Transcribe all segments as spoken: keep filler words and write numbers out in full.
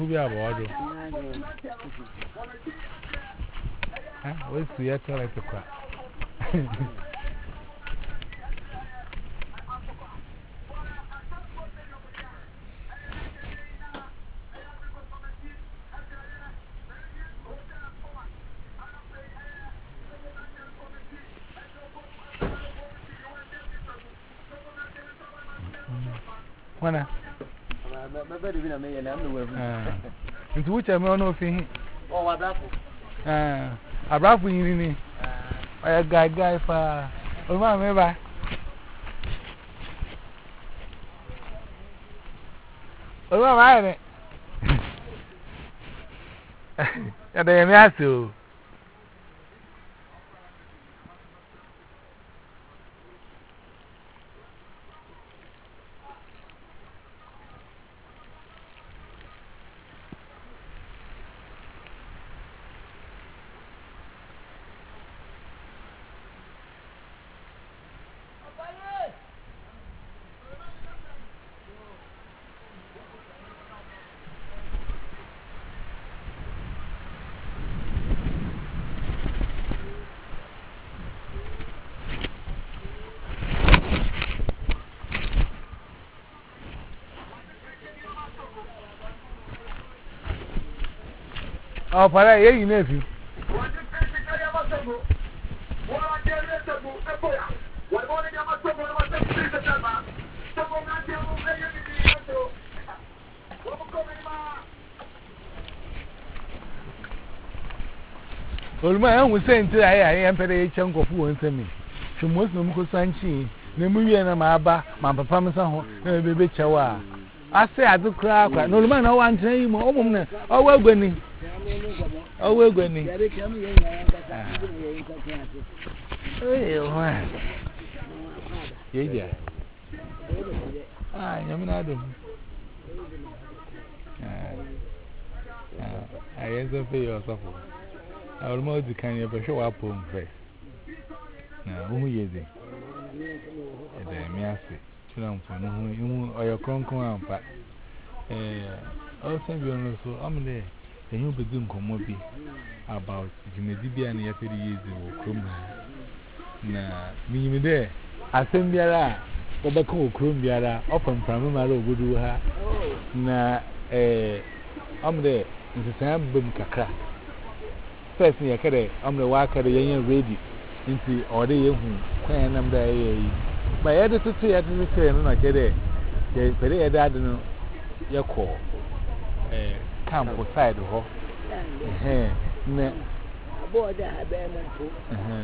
be about it. What's the other like a crap? When I into which I'm on of him. Oh, what that? Ah, a rap in me. I got guy for oh, my member. Oh, my, and I am asked you. Oh, for that, yeah, you know. Well, my own was saying today, I am pretty chunk of who wants me. She must know because I'm she. Nemu and my abba, my papa, my son, baby chawa. I say I do cry, no man, I want to him, oh, woman, oh, well, Gwenny. Oh, well, Gwenny. Oh, yeah. Ah, I'm not. I answer for yourself. I will more the kind of a show up home first. Now, who is it? The Miasi. Children for no, or your conqueror. Also, you know, so I'm there. The new begin Komobi about Jimmy and Yapidi years ago. Now, me there. I send Biara, Obako Crumbiara, often from Malo Buduha. Now, eh, I'm there. It's a Sam Bum Kaka. First, I carry, I'm the worker, the young ready into all the young queen. I'm there. My editor to at the train, I get it. They pay a dad in your call. Eh, camp outside the hall. Eh, eh, Boy, that had been a fool.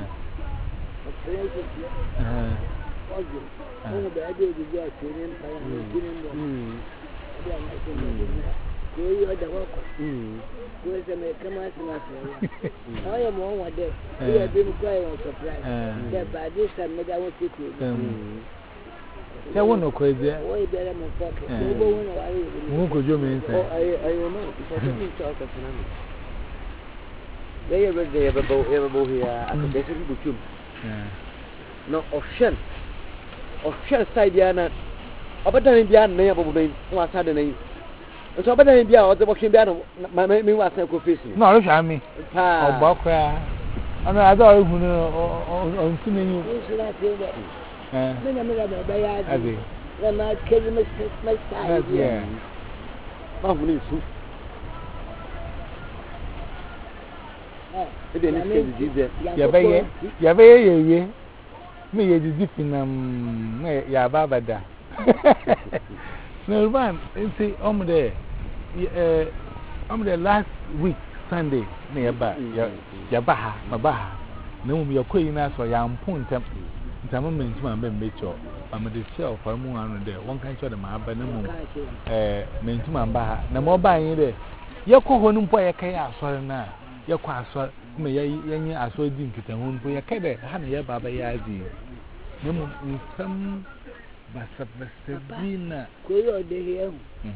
Uh-huh. Oh, the idea is that you didn't find him. You are the walker. Who is a come out? I am one day. We have been quite on surprise. That by this time, I want to do. There were no crazy. Why better my pocket? Who could you mean? I remember. They ever they ever go ever go here at the desert book. No, option. Option side Diana. About the Indian name of the one side name. So, about the India or the walking down, my name was no confessing. No, I mean, oh, Bokra. I know I don't know on seeing you. Eh, I'm not killing my side. yeah. I'm Yabe, me is different. Um, ya babada. No man, see, I'm there. I'm there last week, Sunday, nearby. Yabaha, Mabaha. No, you're queen as for young point. I'm meant to be mature. I'm a shelf for one there. One can show them my banana. Eh, meant to Mambaha. No more buying there. You're calling boy a chaos or now. You're quite so. Me ye as well didn't get a home for your caddy, honey, your baba yazi. No more in some Basabina. Go your day here.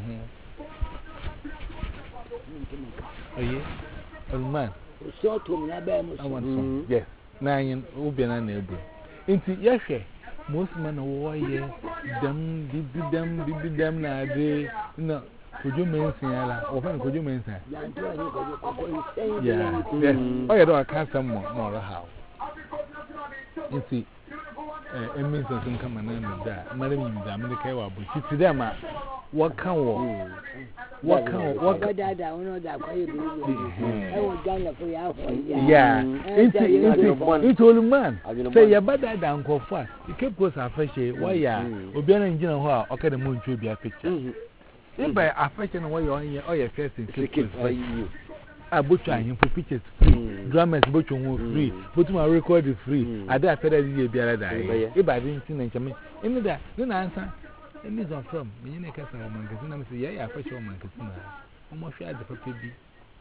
Oh, yeah, old man. So to me, I want some. Yes, nine Ubian and neighbor. Into yes, most men are warrior, them, did them, did them, na day. No, Could you mention Ella? Open could you mention? Yeah, yeah. Yes. Oh, you don't can't some more, more how. You see, it means something come and that. Madam, I'm the Kawa, but you see them. What can walk? What can walk? What did I know that I was done for you? Yeah, it's all man. Say, you're better than go far. You keep us a fish. Why, yeah, we'll be an engine or okay, the moon should be a picture. If by affection, why you're on your first in secret for you. I butcher him for pictures free, dramas butcher free, put my record is free. I dare fed a year be a day. If I didn't see Benjamin, in that, then answer. And these are from me in a case of man, because I'm saying, yeah, I fetch your man, because almost share the puppy be.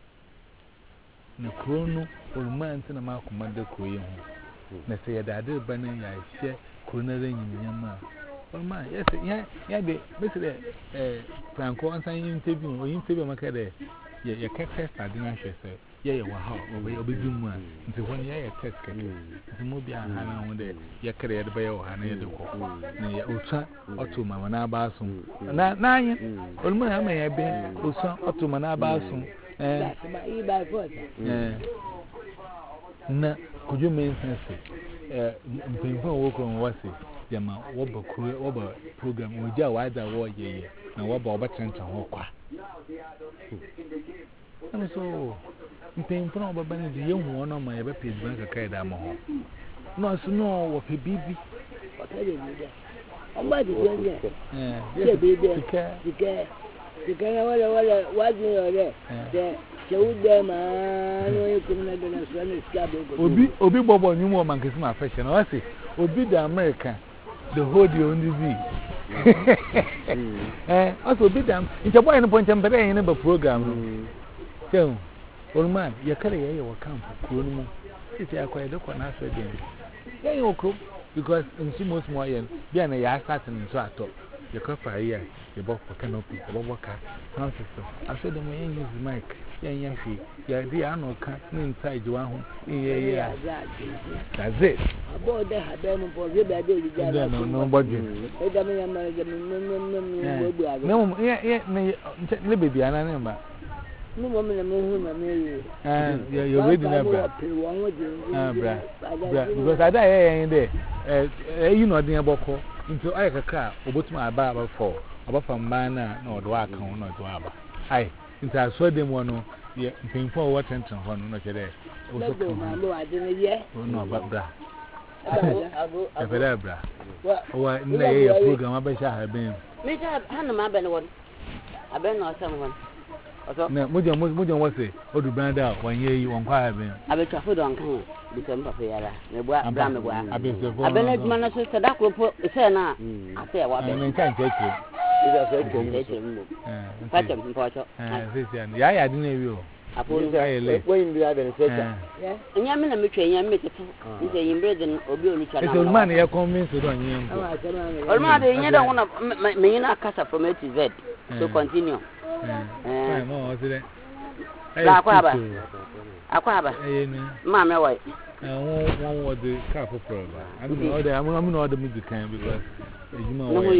No chrono or man in a mouth commander Korean. They say that I did banning, I share coronary in your mouth. Well, man, yes, yeah, yeah, they basically Franco and sign interview or interview my career. Yeah, your cat test, I didn't say, yeah, you were hot, or we'll be doing one. Until one year test, it's a movie and Hannah one day, your career by your Hannah, the war. Ultra, or two Manabasum. Nine, or man, may have been Ultra, or two Manabasum. Eh, by force. No, could you mention it? Painful work on what's it? Yama, Wobber program, we jaw either war ye, and Wobber Batten to Hawk. And so, painful over Benny, the young one on my ever page bank a cadamo. No, so no, what a baby. I'm about to tell you, yeah, baby, the care, the care, the care, what was there? The show them, you couldn't have done a son of Scabby. Obi, Obi Bobo, new woman, is my fashion. I say, Obi the American. The whole deal on the Z. Eh, also be damn. It's a boy in a point and better in a program. So, old man, your career will come for Kurumu. It's a quite a one answer again. Yeah, you cook because in Simos Moyen, Biana Yasat and Sato, your copper here, your book for canopy, a boboka, Francis. I said the man use the mic. Yeah, yeah, she, yeah, the animal can't inside you. Yeah, yeah, that's it. About that, I don't know for the bad day. No, budget. No, yeah, yeah, Libby, I remember. No woman, a moon, a million. Yeah, you're reading about because I die in there. You know, the Aboko into a car, or what's my barber for? About from Mana, no, do I count, not to Abba. I. Since I saw them one, yeah, painful what attention on not today. Also, I didn't yet. Oh, no, but bra. I better bra. What, nay, a program, I bet I have been. Mister Hannah, my Ben one. I bet not someone. No, Mujan was it, or to brand out one year you won't quite have been. I bet your food on come, December Fiera, the black Bramagua. I bet the Benet sister that will put the Senna. I say, what I can't take you. It's a good pattern, Porto. Yeah, I didn't know. I put it when you have been said. And Yamin and Mitchell, Yam Mitchell, is a inbred and Obi. It's all money I convinced you on you. Well, mother, you don't want to mean a casa from A to Z to continue. Aquaba, Aquaba, Mamma White. One was the careful problem. I'm not the music kind because you know,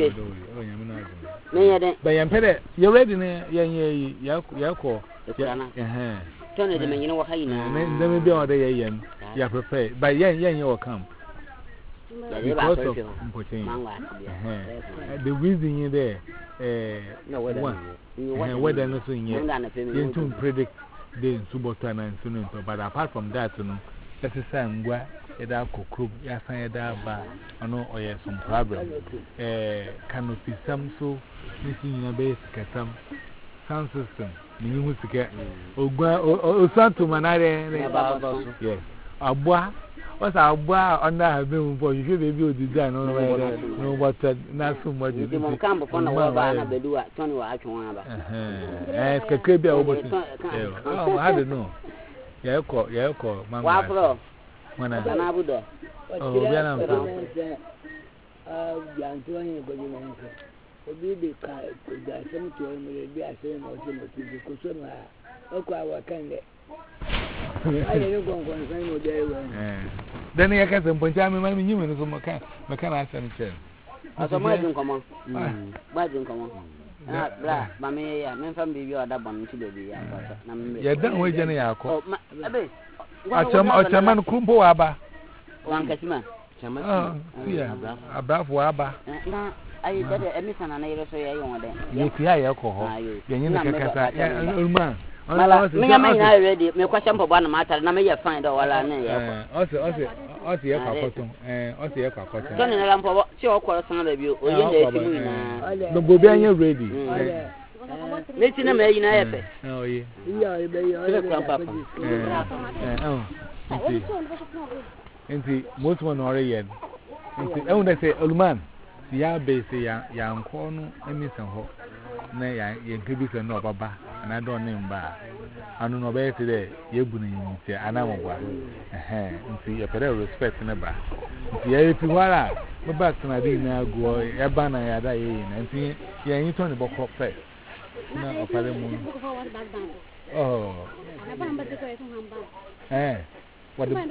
but I'm better. You're ready, Yako. Turn it, you know what I know. Let me be all day, Yan. You are prepared. But Yan, Yan, you will come. Because of the reason you're there, no, whether nothing yet, you don't predict the Subotana and Sununto. But apart from that, that is some where it are cook, yes, I had a no, or yes, some problem. Canopy, some so missing in a base, some sound system, minimum to get or Santo Manare, yes, a bois. What's our bois under her bill for you? Should be able to design on no water, not so much. You don't come upon a while, I do at Tony or Achonaba. As a crib, I don't know. Yeah, call, yeah, call, Mamma. When I would have. Oh, yeah, I'm saying, oh, Antonio, but you won't be the car, could die some to him, be a same or Timothy, because some are, okay, what can they? I don't go on the day. Then I got some Punjami, my human is a mechanic and chair. As a margin come on, margin come on. ah bra mame ya me fam bibi oda bon nti baby ya kwaso na me ye dan we je ne ya ko abe acham achaman kumpo wa ba wankasima chama si ya abrafo wa ba na ayi dede emisana na yero so ye yon den ye tia ye ko ho ye nyi ne kakasa ya ulma mala me nyama ina ready me kwasha mpo bwana mata na me ye fine do wala ne ye ko ose ose ose ye kwa koton eh ose ye kwa koton so ne na mpo si o kworo sana da bi o ye na esi mu ina no bobi anya ready me ti na me ina ye pe oh ye iya ibe yo kwa papa eh oh enti most one ore yen enti e wona say olman si ya be say ya ya nko no emisen ho na ya ye nkebi se no baba na do ne mba anu no be se de ye bu na yin ti anamogwa eh nti ye pere respect ne ba nti ye fi wara me back na di na go e ba na ya da ye na nti ye yin to ne bokọ first na opare mu oh eh what the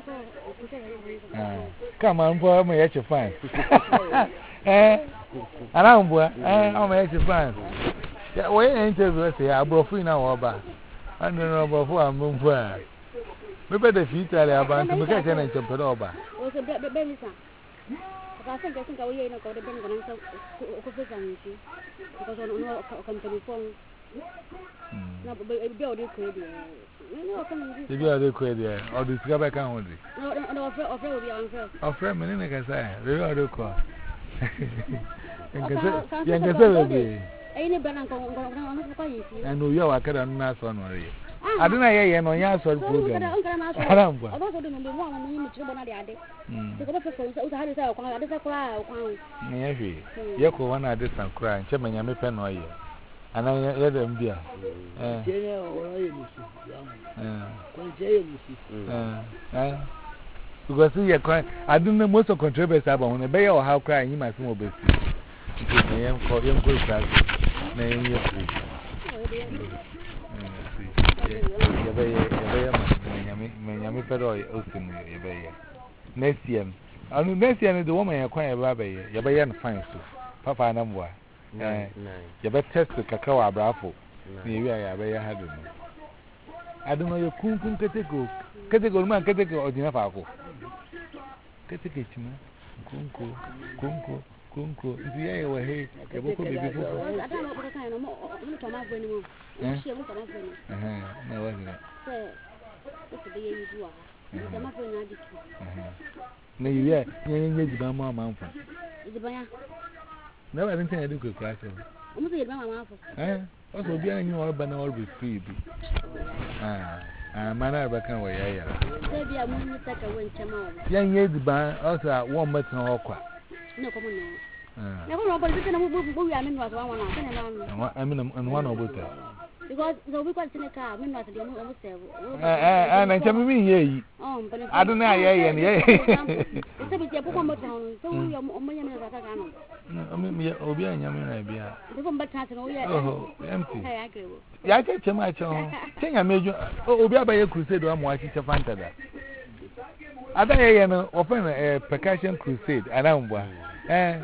ah come on boy me ya fine eh anambua eh o me ya fine ya we interview say abrofu na wo ba anu no abrofu amfu a me be the future ya ba nti me ka che na nchempe do ba o se be be mi sa ka se ke sin ka wo ye na ko de ben ko nan sa ko fe san ni ko so no company phone na be be o de ko de no ko ni de be o de ko de o de sika ba kan ho de no no offer offer o bi an fe offer me ne ka sa be o de ko Engese yengese bebe eh ni bana ko ko ko ko yi si anu yo akara na so no re aduna ye ye no nya so program aramba odo so de no mo mo ni mi chibo na de ade se ko fe ko so ha de sa kwa ade sa kwa kwa ni ye hwe ye ko wana ade san kra nche manya me pe no ye ana ye de mbia eh jere o ye musu eh ko jere musu eh eh because ye kwa aduna most of controversy aba ho ne be ye o ha kra anyi ma se mo be si nti ye ko ye ko kra na ye ye ku yebe yebe manyame manyame pedo osim yebe ye next year anu next year the woman ya kwan yebe abaye yebe ye fine so papa na mboa eh yebe test kakawa abrafo na yewi ya yebe ya hadu no aduma ye kunkun keteko keteko man keteko odina fa ko keteke chima kunko kunko kunko nti ye we he yebe ko bibi fo adama ko kan no mo mo to ma vo ni mo eh mo to ma vo ni eh na wa ni se o de ye yi wa mo to ma vo na di tu eh na yiye nye nye jiba ma ma mfa jiba ya na wa ntin ya di ko kra so o mo se jiba ma ma fo eh o so bi anyi wa ba na wa be free bi ah ah mana ba kan wa ya ya se bi a mo ni ta ka won chama wa ya nye jiba o so wo mma tin ho kwa no ko mo no ah na ko no ko se na mo bo wi amen wa so wa na se na na amina an wa no bota because so we kwat sene ka men wat de mo mo serve eh eh na ncha mi ye yi oh but adu na ye ye ye se bi je poko mo town so we o mo nyame na ka no mi obi anya mi na bia de ko mbata no we oh empty ya agree ya ke chema cho chenya mejo obi abaye crusade wa mo achi fanta da ada ye ye no open eh percussion crusade anambwa eh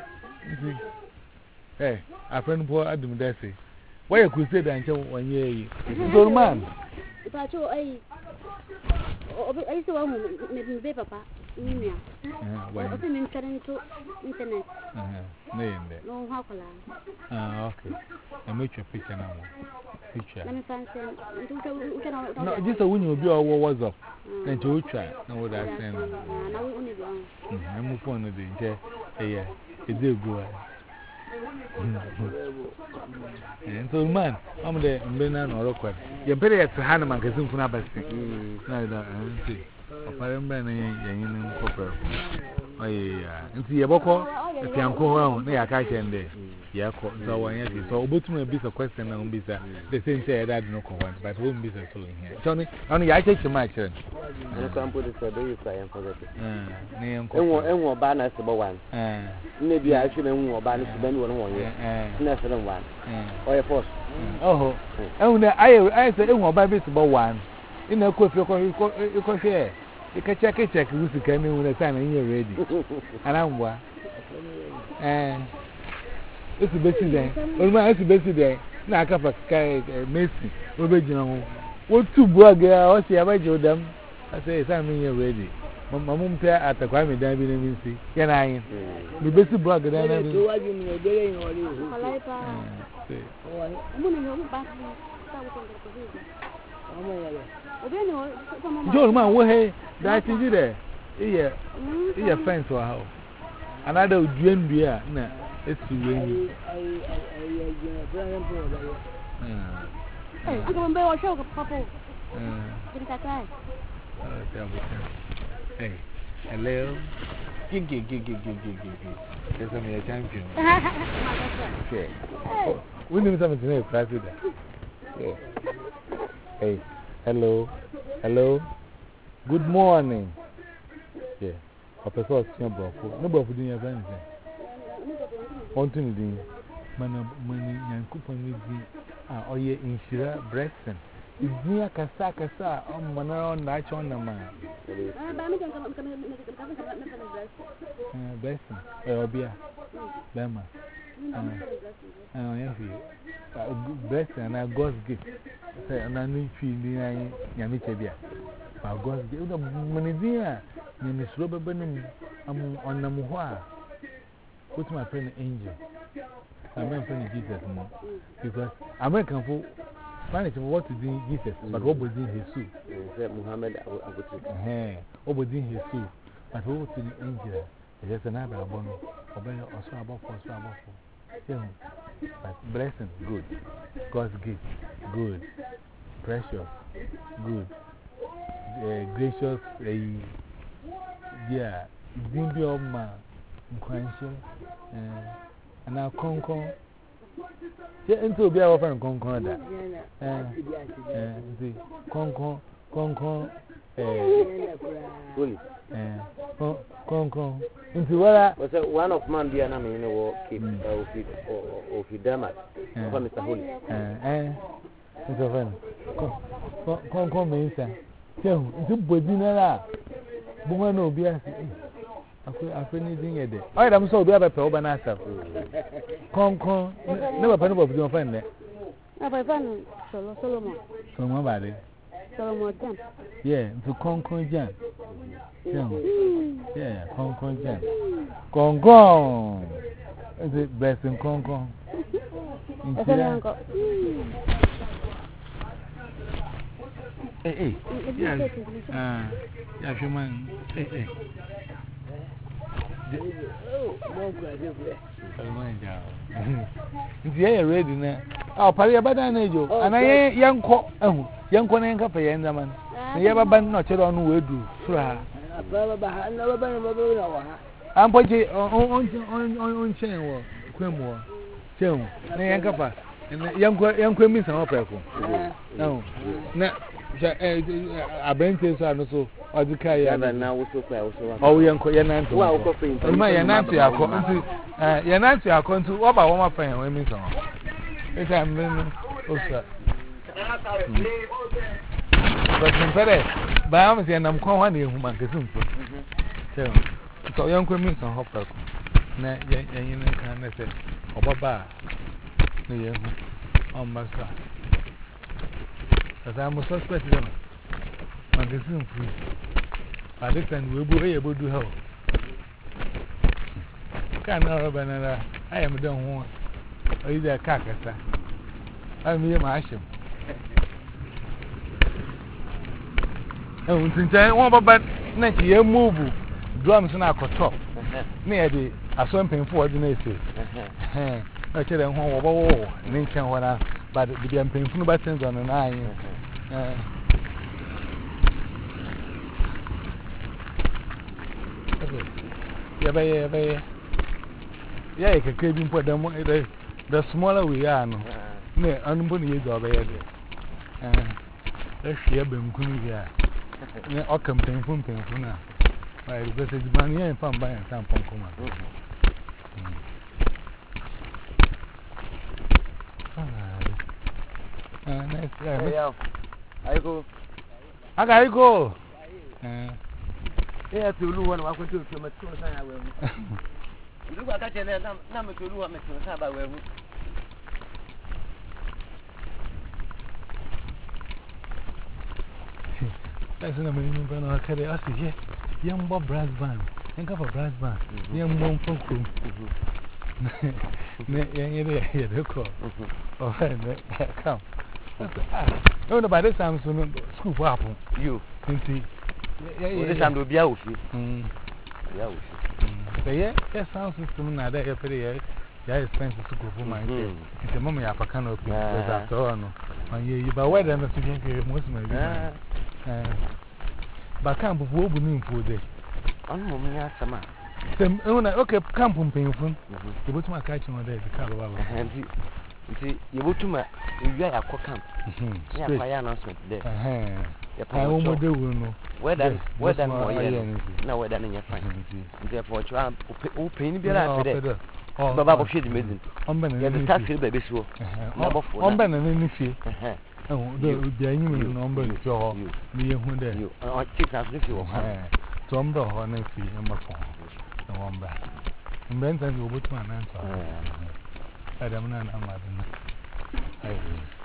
eh afren bo adum dase why crusade and one year Zolman Pacho ai obi ai so wa hu me be papa ni mia o se min karen to internet eh ne yende no ha kola ah okay I make your picture now picture na me fancy ntu uke na no just a wunye obi owo WhatsApp na nche utwa na wo da send na we uni bi on mhm mu phone de nche eh ede egu eh so man am de mbe na no rokwa ye mpere ye tha na magazine funa basi na da nti opare mbe na ye yin ni kopere oye ya nti ye boko tianko ho na ya ka chende ye ko so won ye so obotum e bisa question na mbisa the same say that no ko want but we mbisa so here so ni onu ya chechi ma chere na kampo de sabe you cry and forget eh ne en ko enwo enwo ba na se bo wan eh nne bi a hwe na enwo ba na se ba ni won won ye na se wan eh oye force oho enwo na aye aye se enwo ba bi se bo wan ina ko fi ko ko hwe ika check check usika ni una sana nye ready anambwa eh it's the best day. Olma, it's the best day. Na aka fa kai Messi, we be jina ho. What two bug o se abajo dem. I say say me ready. Mama mum pe atakwa me dan bi na mi si. Ye na yin. Me be si bug dan na bi. To wa ju me dere yin ori ho. Olai pa. Say. Mo ni yo ba ta wo ton ko ji. Omo ya le. Obi ni o so mama. Joel man wo he that is there. Iye. Iye fence wa ha. Another duendua na esi we ni. Ai ai ai jina plan po da yo. Eh, anga mbe wa show ko papo. Eh. Jin ka kai. Uh, hey, hello. Gig, gig, gig, gig, gig, gig, gig. There's a champion. Okay. We need something to know, President. Okay. Hey, hello. Hello. Good morning. Yeah. A person is saying, no, but for doing anything. Want to do? Man, money, and coupon with the ah, oh, yeah, insurance, Breston. Idia kasa kasa o manara na acho na ma Ah ba mi kan kan kan kan kan eh blessing eh obia bema ah yeah fi blessing na God's gift say na nu fi ni an nyame chebia ba God's gift na manizia ni ni suro bebe nim am onam ho a put my friend angel I'm my friend Jesus mo because American for Spanish what to do Jesus, but what was in his suit? Muhammad Abu Eh, what was in his suit? But what was in the angel? There's another abono, obey also about for so about for. But blessing, good. God's gift, good. Precious, good. Uh, gracious, uh, yeah. Didn't be all my conscience. And now, Concon. Into be our friend Concon. Eh, eh, see, Concon, Concon, eh, eh, Concon. Into what was one of man, dear Nami, in a war, keep of Hidamat, for Mister Holy. Eh, eh, it's a friend. Concon means, tell, it's a bodina. Woman will be as I feel anything a day. I am so be a better banana. Con con, never pen of your friend there. Ah, by Van Solo Solomon. From body. Solomon Jam. Yeah, to con con jam. Yeah, con con jam. Con con. Is it blessing con con? Hey, hey. Yes. Ah, yeah, human. Hey, hey. Oh, more crazy. If you are ready now, I'll parry a bad age. And I ain't young co, oh, young con and cafe, and the man. You ever been not on word do. I'm putting on chain or Quimore. Chain, and Kappa, and young young Quimis and opera. No, no, I bring this and so. Or the car, and now we so well. Oh, young Yananto. Well, my Yananto, Yananto, I come to what about one of my friends, women. It's a minute. But in Pere, by Amazon, and I'm calling you, whom I can tell. So young women on Hopper. Nay, you can say, or Baba, on my side. As I am a suspect. Magazine free. By this time, we will be able to help. Can't know banana. I am done one. Or either a carcass. I'm here, my asham. And since I want about ninety year move, drums and alcohol top. Near the a swamping for the nation. I tell them, oh, Lincoln, what I but the painful buttons on an eye. Yeah, yeah, yeah. Yeah, you can put them the smaller we are. No, I'm going to use our bed. Let's hear them. Yeah, I'll come painful, painful now. Because it's money and fun buying some punk. I go. I gotta go. Yeah, to Lu one, I could do to my school. Look at that, and I'm to do a mess about where that's an amazing brand. I carry us here. Young Bob brass band. Think of a brass band. Young mom from Crum. Yeah, they call. Oh, come. No, by this time, so school for apple. You, see, this time will be out. Yeah, yeah, sound system now that you're pretty. Yeah, expensive school for my kid. It's a moment I can't open after all. You buy weather and to get most of my. But camp of Woburn for the. Okay, camp on painful. You put my catching on there, the car. See, you go to my camp. Yeah, my announcement there. I won't do no. Whether whether no, whether in your friend. Therefore, you are open. Be like that. Oh, Baba should be made. On the tax baby so. On Ben and any fee. Oh, there would be any number of your me and there. You are cheap as if you were. Tom Bro on a fee and my phone. No one back. And Benton will put my answer. I don't know. I'm not.